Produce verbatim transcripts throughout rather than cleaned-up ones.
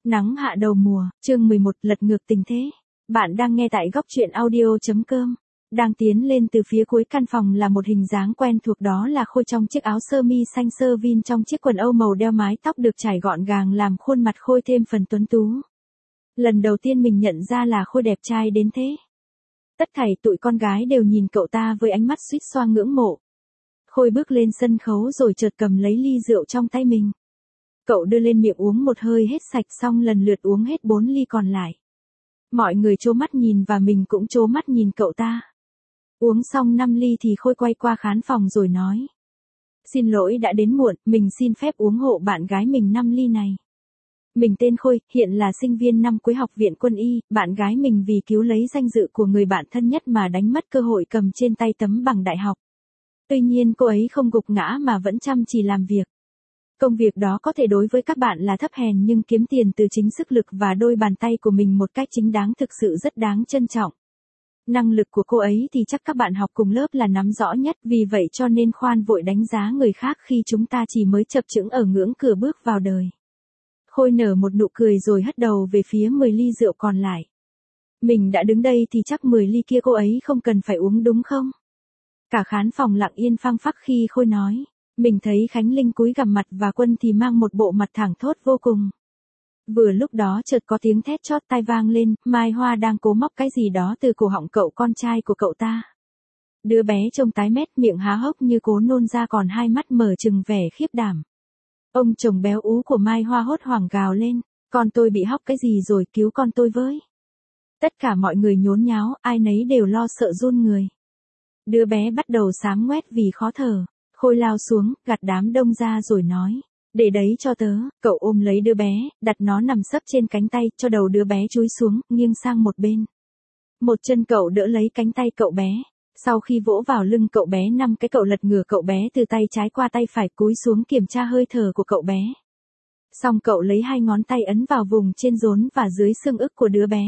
Nắng hạ đầu mùa, chương mười một, lật ngược tình thế. Bạn đang nghe tại góc truyện audio.com. Đang tiến lên từ phía cuối căn phòng là một hình dáng quen thuộc, đó là Khôi trong chiếc áo sơ mi xanh sơ vin trong chiếc quần âu màu đeo mái tóc được trải gọn gàng làm khuôn mặt Khôi thêm phần tuấn tú. Lần đầu tiên mình nhận ra là Khôi đẹp trai đến thế. Tất thảy tụi con gái đều nhìn cậu ta với ánh mắt suýt xoa ngưỡng mộ. Khôi bước lên sân khấu rồi chợt cầm lấy ly rượu trong tay mình. Cậu đưa lên miệng uống một hơi hết sạch, xong lần lượt uống hết bốn ly còn lại. Mọi người trố mắt nhìn và mình cũng trố mắt nhìn cậu ta. Uống xong năm ly thì Khôi quay qua khán phòng rồi nói: "Xin lỗi đã đến muộn, mình xin phép uống hộ bạn gái mình năm ly này. Mình tên Khôi, hiện là sinh viên năm cuối học viện quân y, bạn gái mình vì cứu lấy danh dự của người bạn thân nhất mà đánh mất cơ hội cầm trên tay tấm bằng đại học. Tuy nhiên cô ấy không gục ngã mà vẫn chăm chỉ làm việc. Công việc đó có thể đối với các bạn là thấp hèn, nhưng kiếm tiền từ chính sức lực và đôi bàn tay của mình một cách chính đáng thực sự rất đáng trân trọng. Năng lực của cô ấy thì chắc các bạn học cùng lớp là nắm rõ nhất, vì vậy cho nên khoan vội đánh giá người khác khi chúng ta chỉ mới chập chững ở ngưỡng cửa bước vào đời." Khôi nở một nụ cười rồi hất đầu về phía mười ly rượu còn lại. "Mình đã đứng đây thì chắc mười ly kia cô ấy không cần phải uống đúng không?" Cả khán phòng lặng yên phăng phắc khi Khôi nói. Mình thấy Khánh Linh cúi gằm mặt và Quân thì mang một bộ mặt thẳng thốt vô cùng. Vừa lúc đó chợt có tiếng thét chót tai vang lên, Mai Hoa đang cố móc cái gì đó từ cổ họng cậu con trai của cậu ta. Đứa bé trông tái mét, miệng há hốc như cố nôn ra, còn hai mắt mở trừng vẻ khiếp đảm. Ông chồng béo ú của Mai Hoa hốt hoảng gào lên: "Con tôi bị hóc cái gì rồi, cứu con tôi với!" Tất cả mọi người nhốn nháo, ai nấy đều lo sợ run người. Đứa bé bắt đầu xám ngoét vì khó thở. Khôi lao xuống, gạt đám đông ra rồi nói: "Để đấy cho tớ." Cậu ôm lấy đứa bé, đặt nó nằm sấp trên cánh tay, cho đầu đứa bé chúi xuống, nghiêng sang một bên. Một chân cậu đỡ lấy cánh tay cậu bé. Sau khi vỗ vào lưng cậu bé năm cái, cậu lật ngửa cậu bé từ tay trái qua tay phải, cúi xuống kiểm tra hơi thở của cậu bé. Xong cậu lấy hai ngón tay ấn vào vùng trên rốn và dưới xương ức của đứa bé.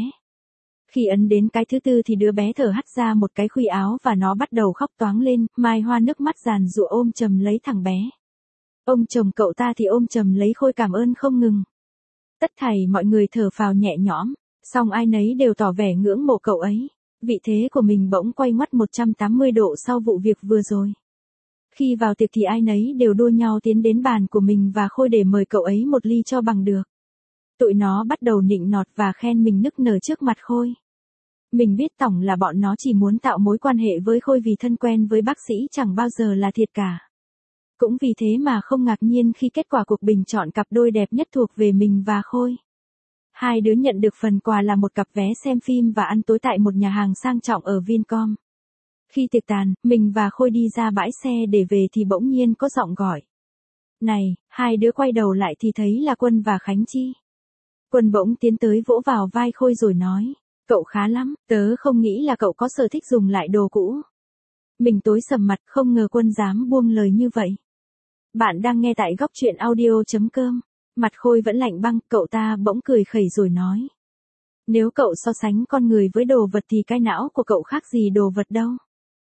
Khi ấn đến cái thứ tư thì đứa bé thở hắt ra một cái khuy áo và nó bắt đầu khóc toáng lên. Mai Hoa nước mắt giàn giụa ôm chầm lấy thằng bé. Ông chồng cậu ta thì ôm chầm lấy Khôi cảm ơn không ngừng. Tất thảy mọi người thở phào nhẹ nhõm, song ai nấy đều tỏ vẻ ngưỡng mộ cậu ấy. Vị thế của mình bỗng quay ngoắt một trăm tám mươi độ sau vụ việc vừa rồi. Khi vào tiệc thì ai nấy đều đua nhau tiến đến bàn của mình và Khôi để mời cậu ấy một ly cho bằng được. Tụi nó bắt đầu nịnh nọt và khen mình nức nở trước mặt Khôi. Mình biết tổng là bọn nó chỉ muốn tạo mối quan hệ với Khôi vì thân quen với bác sĩ chẳng bao giờ là thiệt cả. Cũng vì thế mà không ngạc nhiên khi kết quả cuộc bình chọn cặp đôi đẹp nhất thuộc về mình và Khôi. Hai đứa nhận được phần quà là một cặp vé xem phim và ăn tối tại một nhà hàng sang trọng ở Vincom. Khi tiệc tàn, mình và Khôi đi ra bãi xe để về thì bỗng nhiên có giọng gọi: "Này!" Hai đứa quay đầu lại thì thấy là Quân và Khánh Chi. Quân bỗng tiến tới vỗ vào vai Khôi rồi nói: "Cậu khá lắm, tớ không nghĩ là cậu có sở thích dùng lại đồ cũ." Mình tối sầm mặt, không ngờ Quân dám buông lời như vậy. Bạn đang nghe tại góc truyện audio.com. Mặt Khôi vẫn lạnh băng, cậu ta bỗng cười khẩy rồi nói: "Nếu cậu so sánh con người với đồ vật thì cái não của cậu khác gì đồ vật đâu."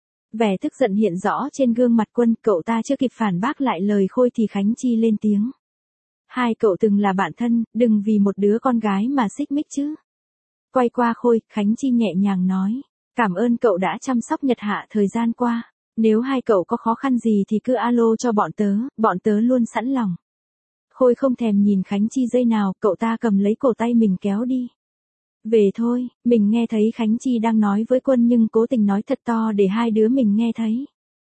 Vẻ tức giận hiện rõ trên gương mặt Quân, cậu ta chưa kịp phản bác lại lời Khôi thì Khánh Chi lên tiếng: "Hai cậu từng là bạn thân, đừng vì một đứa con gái mà xích mích chứ." Quay qua Khôi, Khánh Chi nhẹ nhàng nói: "Cảm ơn cậu đã chăm sóc Nhật Hạ thời gian qua. Nếu hai cậu có khó khăn gì thì cứ alo cho bọn tớ, bọn tớ luôn sẵn lòng." Khôi không thèm nhìn Khánh Chi giây nào, cậu ta cầm lấy cổ tay mình kéo đi. "Về thôi." Mình nghe thấy Khánh Chi đang nói với Quân nhưng cố tình nói thật to để hai đứa mình nghe thấy.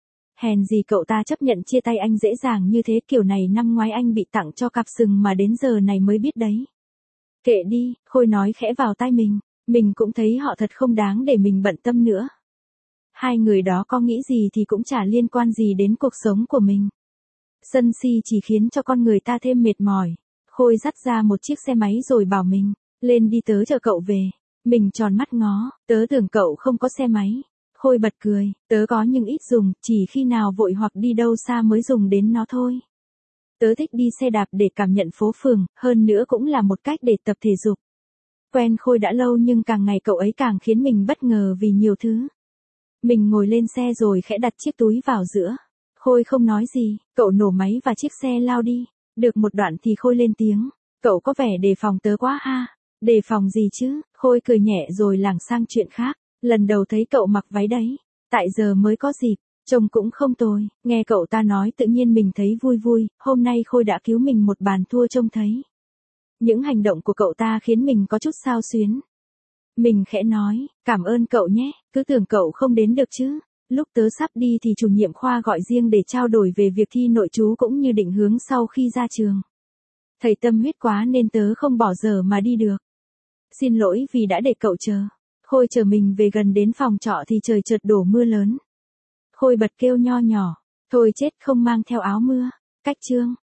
Hèn gì cậu ta chấp nhận chia tay anh dễ dàng như thế, kiểu này năm ngoái anh bị tặng cho cặp sừng mà đến giờ này mới biết đấy. "Kệ đi." Khôi nói khẽ vào tai mình. Mình cũng thấy họ thật không đáng để mình bận tâm nữa. Hai người đó có nghĩ gì thì cũng chả liên quan gì đến cuộc sống của mình. Sân si chỉ khiến cho con người ta thêm mệt mỏi. Khôi dắt ra một chiếc xe máy rồi bảo mình: "Lên đi, tớ chở cậu về." Mình tròn mắt ngó: "Tớ tưởng cậu không có xe máy." Khôi bật cười: "Tớ có nhưng ít dùng, chỉ khi nào vội hoặc đi đâu xa mới dùng đến nó thôi. Tớ thích đi xe đạp để cảm nhận phố phường, hơn nữa cũng là một cách để tập thể dục." Quen Khôi đã lâu nhưng càng ngày cậu ấy càng khiến mình bất ngờ vì nhiều thứ. Mình ngồi lên xe rồi khẽ đặt chiếc túi vào giữa. Khôi không nói gì, cậu nổ máy và chiếc xe lao đi. Được một đoạn thì Khôi lên tiếng: Cậu có vẻ đề phòng tớ quá ha. Đề phòng gì chứ, Khôi cười nhẹ rồi lảng sang chuyện khác. Lần đầu thấy cậu mặc váy đấy. Tại giờ mới có dịp, trông cũng không tồi. Nghe cậu ta nói tự nhiên mình thấy vui vui, hôm nay Khôi đã cứu mình một bàn thua trông thấy. Những hành động của cậu ta khiến mình có chút xao xuyến. Mình khẽ nói, cảm ơn cậu nhé, cứ tưởng cậu không đến được chứ. Lúc tớ sắp đi thì chủ nhiệm khoa gọi riêng để trao đổi về việc thi nội trú cũng như định hướng sau khi ra trường. Thầy tâm huyết quá nên tớ không bỏ giờ mà đi được. Xin lỗi vì đã để cậu chờ. Khôi chờ mình về gần đến phòng trọ thì trời chợt đổ mưa lớn. Khôi bật kêu nho nhỏ, thôi chết không mang theo áo mưa. Cách chương